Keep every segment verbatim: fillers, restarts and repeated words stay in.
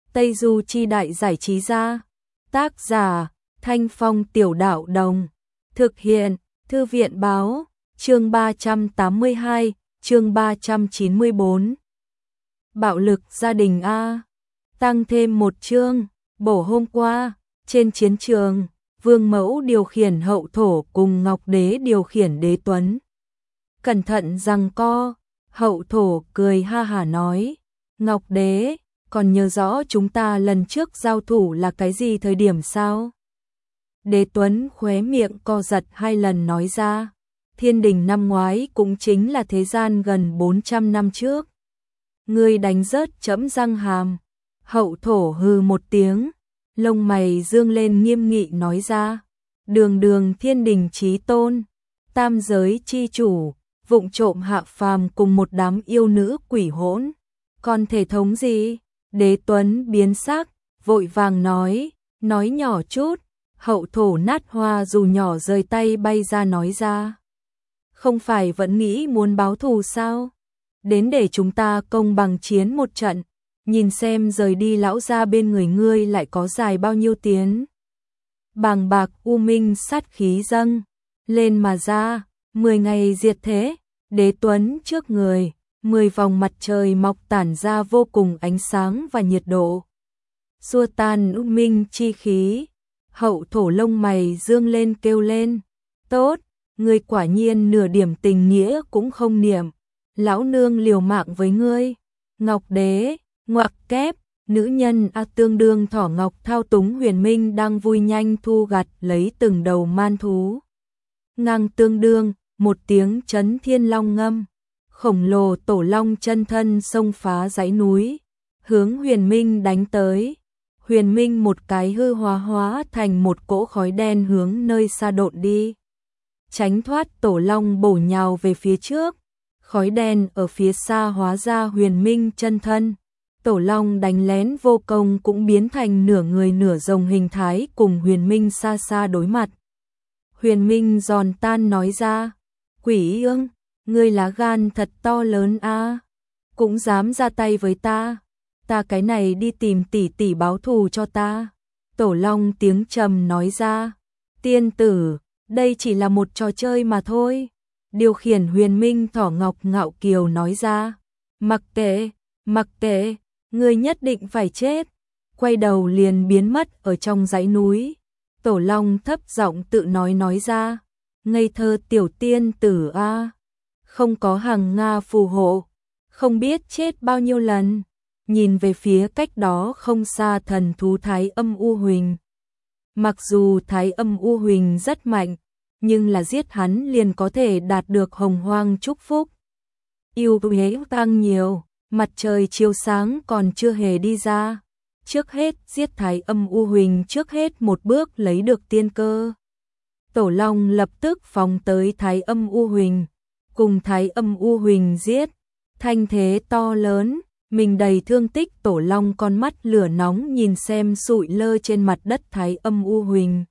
Tây Du Chi Đại Giải Trí Gia. Tác giả Thanh Phong Tiểu Đạo Đồng. Thực hiện Thư viện Báo. Chương ba trăm tám mươi hai, chương ba trăm chín mươi bốn. Bạo lực gia đình A. Tăng thêm một chương. Bổ hôm qua, trên chiến trường, Vương Mẫu điều khiển Hậu Thổ cùng Ngọc Đế điều khiển Đế Tuấn. Cẩn thận giằng co, Hậu Thổ cười ha hả nói, Ngọc Đế, còn nhớ rõ chúng ta lần trước giao thủ là cái gì thời điểm sao? Đế Tuấn khóe miệng co giật hai lần nói ra, Thiên Đình năm ngoái cũng chính là thế gian gần bốn trăm năm trước. Ngươi đánh rớt trẫm răng hàm. Hậu Thổ hừ một tiếng, lông mày dương lên nghiêm nghị nói ra, đường đường Thiên Đình chí tôn, tam giới chi chủ, vụng trộm hạ phàm cùng một đám yêu nữ quỷ hỗn, còn thể thống gì? Đế Tuấn biến sắc, vội vàng nói, nói nhỏ chút. Hậu Thổ nát hoa dù nhỏ rời tay bay ra nói ra, không phải vẫn nghĩ muốn báo thù sao? Đến để chúng ta công bằng chiến một trận, nhìn xem rời đi lão gia bên người ngươi lại có dài bao nhiêu tiến. Bàng bạc u minh sát khí dâng lên mà ra, mười ngày diệt thế, Đế Tuấn trước người, mười vòng mặt trời mọc tản ra vô cùng ánh sáng và nhiệt độ, xua tan u minh chi khí. Hậu Thổ lông mày dương lên kêu lên, tốt, ngươi quả nhiên nửa điểm tình nghĩa cũng không niệm, lão nương liều mạng với ngươi. Ngọc Đế, ngoặc kép, nữ nhân A tương đương Thỏ Ngọc thao túng Huyền Minh đang vui nhanh thu gặt lấy từng đầu man thú. Ngang tương đương, một tiếng chấn thiên long ngâm, khổng lồ tổ long chân thân xông phá dãy núi, hướng Huyền Minh đánh tới. Huyền Minh một cái hư hóa hóa thành một cỗ khói đen hướng nơi xa độn đi, tránh thoát tổ long bổ nhào về phía trước. Khói đen ở phía xa hóa ra Huyền Minh chân thân, tổ long đánh lén vô công cũng biến thành nửa người nửa rồng hình thái cùng Huyền Minh xa xa đối mặt. Huyền Minh giòn tan nói ra, quỷ ương, ngươi lá gan thật to lớn a, cũng dám ra tay với ta. Ta cái này đi tìm tỷ tỷ báo thù cho ta. Tổ long tiếng trầm nói ra, tiên tử, đây chỉ là một trò chơi mà thôi. Điều khiển Huyền Minh Thỏ Ngọc ngạo kiều nói ra, mặc kệ, mặc kệ, ngươi nhất định phải chết. Quay đầu liền biến mất ở trong dãy núi. Tổ long thấp giọng tự nói nói ra, ngây thơ tiểu tiên tử a, không có hằng Nga phù hộ, không biết chết bao nhiêu lần. Nhìn về phía cách đó không xa thần thú Thái Âm U Huỳnh. Mặc dù Thái Âm U Huỳnh rất mạnh, nhưng là giết hắn liền có thể đạt được hồng hoang chúc phúc. Yêu huế tăng nhiều, mặt trời chiếu sáng còn chưa hề đi ra. Trước hết giết Thái Âm U Huỳnh, trước hết một bước lấy được tiên cơ. Tổ long lập tức phóng tới Thái Âm U Huỳnh, cùng Thái Âm U Huỳnh giết, thanh thế to lớn. Mình đầy thương tích, tổ long con mắt lửa nóng nhìn xem sụi lơ trên mặt đất Thái Âm U Huỳnh.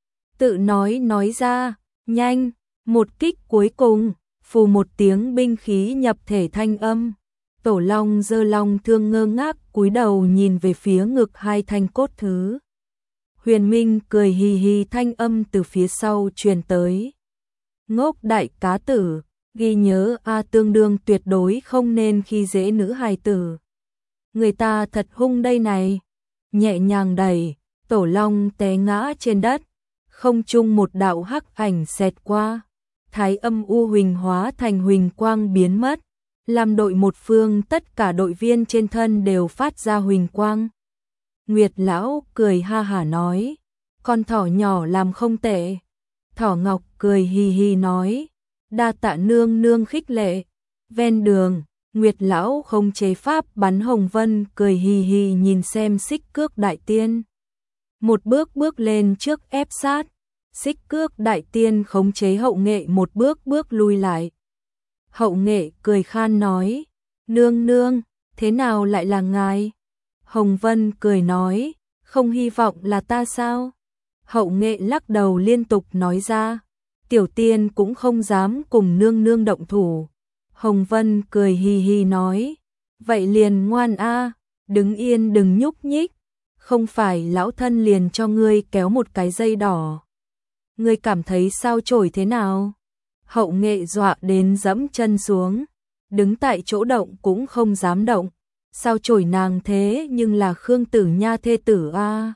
Tự nói nói ra, nhanh, một kích cuối cùng, phù một tiếng binh khí nhập thể thanh âm. Tổ long giơ long thương ngơ ngác cúi đầu nhìn về phía ngực hai thanh cốt thứ. Huyền Minh cười hì hì thanh âm từ phía sau truyền tới. Ngốc đại cá tử, ghi nhớ a tương đương tuyệt đối không nên khi dễ nữ hài tử. Người ta thật hung đây này. Nhẹ nhàng đẩy, tổ long té ngã trên đất. Không trung một đạo hắc ảnh xẹt qua. Thái Âm U Huỳnh hóa thành huỳnh quang biến mất. Làm đội một phương tất cả đội viên trên thân đều phát ra huỳnh quang. Nguyệt lão cười ha hả nói, con thỏ nhỏ làm không tệ. Thỏ Ngọc cười hì hì nói, đa tạ nương nương khích lệ. Ven đường, Nguyệt lão không chế pháp bắn hồng vân cười hì hì nhìn xem Xích Cước đại tiên. Một bước bước lên trước ép sát, Xích Cước đại tiên khống chế Hậu Nghệ một bước bước lui lại. Hậu Nghệ cười khan nói, nương nương, thế nào lại là ngài? Hồng Vân cười nói, không hy vọng là ta sao? Hậu Nghệ lắc đầu liên tục nói ra, tiểu tiên cũng không dám cùng nương nương động thủ. Hồng Vân cười hì hì nói, vậy liền ngoan a, đứng yên đừng nhúc nhích, không phải lão thân liền cho ngươi kéo một cái dây đỏ. Ngươi cảm thấy sao chổi thế nào? Hậu Nghệ dọa đến dẫm chân xuống, đứng tại chỗ động cũng không dám động. Sao chổi nàng thế nhưng là Khương Tử Nha thê tử a.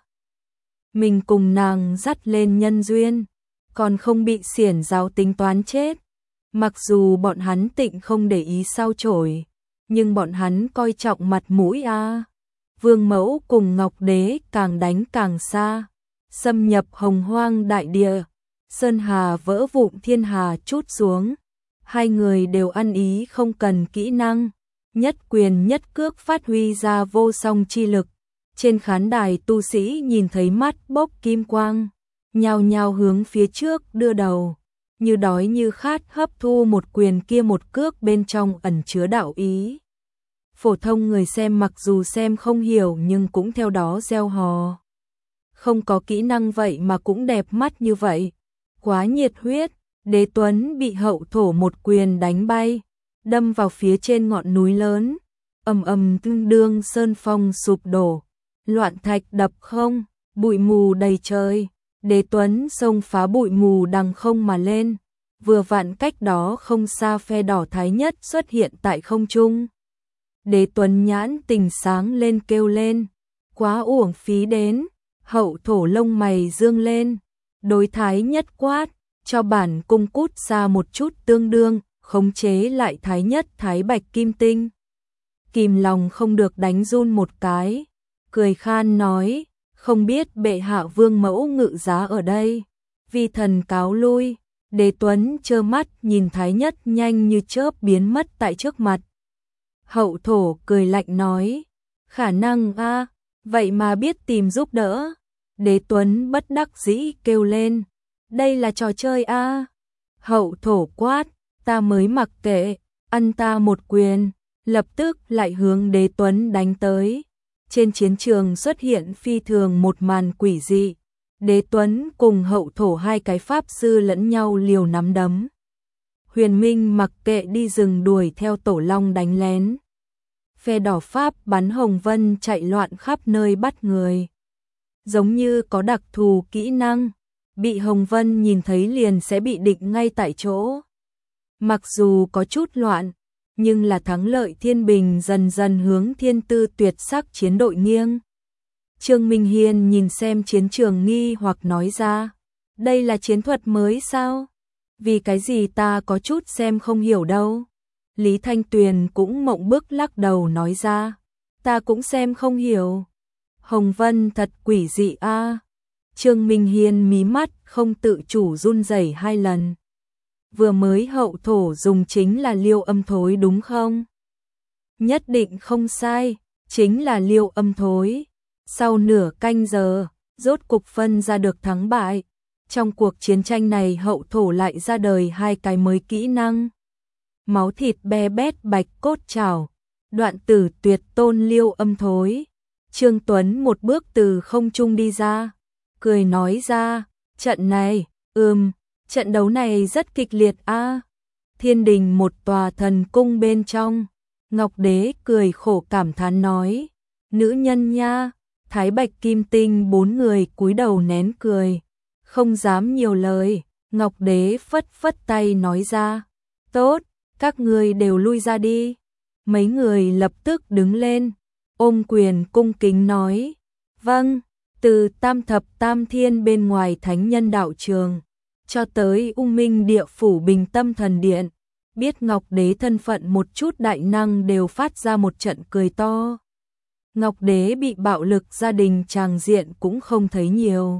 Mình cùng nàng dắt lên nhân duyên, còn không bị xiển giáo tính toán chết. Mặc dù bọn hắn tịnh không để ý sao chổi, nhưng bọn hắn coi trọng mặt mũi a. Vương Mẫu cùng Ngọc Đế càng đánh càng xa, xâm nhập hồng hoang đại địa, sơn hà vỡ vụn thiên hà trút xuống. Hai người đều ăn ý không cần kỹ năng, nhất quyền nhất cước phát huy ra vô song chi lực. Trên khán đài tu sĩ nhìn thấy mắt bốc kim quang, nhao nhao hướng phía trước đưa đầu, như đói như khát hấp thu một quyền kia một cước bên trong ẩn chứa đạo ý. Phổ thông người xem mặc dù xem không hiểu nhưng cũng theo đó reo hò. Không có kỹ năng vậy mà cũng đẹp mắt như vậy, quá nhiệt huyết. Đế Tuấn bị Hậu Thổ một quyền đánh bay, đâm vào phía trên ngọn núi lớn, ầm ầm tương đương sơn phong sụp đổ, loạn thạch đập không, bụi mù đầy trời. Đế Tuấn xông phá bụi mù đằng không mà lên, vừa vặn cách đó không xa phe đỏ thái nhất xuất hiện tại không trung. Đế Tuấn nhãn tình sáng lên kêu lên, quá uổng phí đến. Hậu Thổ lông mày dương lên, đối thái nhất quát, cho bản cung cút ra một chút tương đương, khống chế lại thái nhất thái bạch kim tinh. Kìm lòng không được đánh run một cái, cười khan nói, không biết bệ hạ Vương Mẫu ngự giá ở đây, vi thần cáo lui. Đế Tuấn trơ mắt nhìn thái nhất nhanh như chớp biến mất tại trước mặt. Hậu Thổ cười lạnh nói, khả năng a, vậy mà biết tìm giúp đỡ. Đế Tuấn bất đắc dĩ kêu lên, đây là trò chơi a. Hậu Thổ quát, ta mới mặc kệ, ăn ta một quyền, lập tức lại hướng Đế Tuấn đánh tới. Trên chiến trường xuất hiện phi thường một màn quỷ dị, Đế Tuấn cùng Hậu Thổ hai cái pháp sư lẫn nhau liều nắm đấm. Huyền Minh mặc kệ đi rừng đuổi theo Tổ Long đánh lén. Phe đỏ Pháp bắn hồng vân chạy loạn khắp nơi bắt người. Giống như có đặc thù kỹ năng, bị hồng vân nhìn thấy liền sẽ bị định ngay tại chỗ. Mặc dù có chút loạn, nhưng là thắng lợi thiên bình dần dần hướng thiên tư tuyệt sắc chiến đội nghiêng. Trương Minh Hiên nhìn xem chiến trường nghi hoặc nói ra, đây là chiến thuật mới sao? Vì cái gì ta có chút xem không hiểu đâu. Lý Thanh Tuyền cũng mộng bức lắc đầu nói ra, ta cũng xem không hiểu. Hồng Vân thật quỷ dị a. Trương Minh Hiên mí mắt không tự chủ run rẩy hai lần. Vừa mới Hậu Thổ dùng chính là liêu âm thối đúng không? Nhất định không sai, chính là liêu âm thối. Sau nửa canh giờ, rốt cục phân ra được thắng bại. Trong cuộc chiến tranh này Hậu Thổ lại ra đời hai cái mới kỹ năng. Máu thịt be bét bạch cốt trảo, đoạn tử tuyệt tôn liêu âm thối. Trương Tuấn một bước từ không trung đi ra, cười nói ra, trận này, ừm, trận đấu này rất kịch liệt a. Thiên đình một tòa thần cung bên trong, Ngọc Đế cười khổ cảm thán nói, nữ nhân nha. Thái Bạch Kim Tinh bốn người cúi đầu nén cười, không dám nhiều lời. Ngọc Đế phất phất tay nói ra, tốt, các người đều lui ra đi. Mấy người lập tức đứng lên, ôm quyền cung kính nói, vâng. Từ Tam Thập Tam Thiên bên ngoài Thánh Nhân Đạo Trường, cho tới U Minh Địa Phủ Bình Tâm Thần Điện, biết Ngọc Đế thân phận một chút đại năng đều phát ra một trận cười to. Ngọc Đế bị bạo lực gia đình tràng diện cũng không thấy nhiều.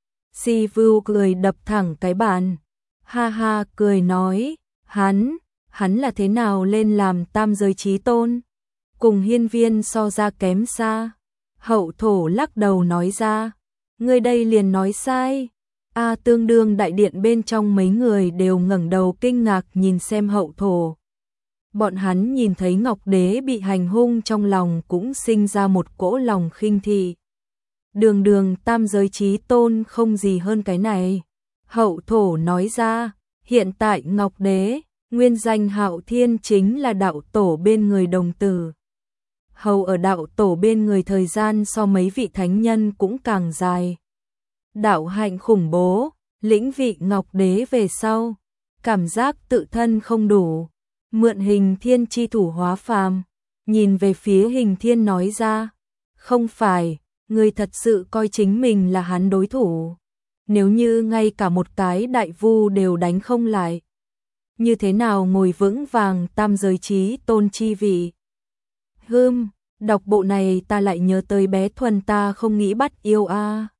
Si Vưu cười đập thẳng cái bàn, ha ha cười nói, hắn, hắn là thế nào lên làm tam giới chí tôn, cùng Hiên Viên so ra kém xa. Hậu Thổ lắc đầu nói ra, người đây liền nói sai. A tương đương đại điện bên trong mấy người đều ngẩng đầu kinh ngạc nhìn xem Hậu Thổ. Bọn hắn nhìn thấy Ngọc Đế bị hành hung trong lòng cũng sinh ra một cỗ lòng khinh thị. Đường đường tam giới chí tôn không gì hơn cái này. Hậu Thổ nói ra, hiện tại Ngọc Đế, nguyên danh Hạo Thiên chính là đạo tổ bên người đồng tử. hầu ở đạo tổ bên người thời gian so mấy vị thánh nhân cũng càng dài. Đạo hạnh khủng bố, lĩnh vị ngọc đế về sau, cảm giác tự thân không đủ, mượn hình thiên chi thủ hóa phàm, nhìn về phía hình thiên nói ra, không phải, người thật sự coi chính mình là hắn đối thủ, nếu như ngay cả một cái đại vu đều đánh không lại, như thế nào ngồi vững vàng tam giới chí tôn chi vị. Hưm, đọc bộ này ta lại nhớ tới bé Thuần ta không nghĩ bắt yêu a.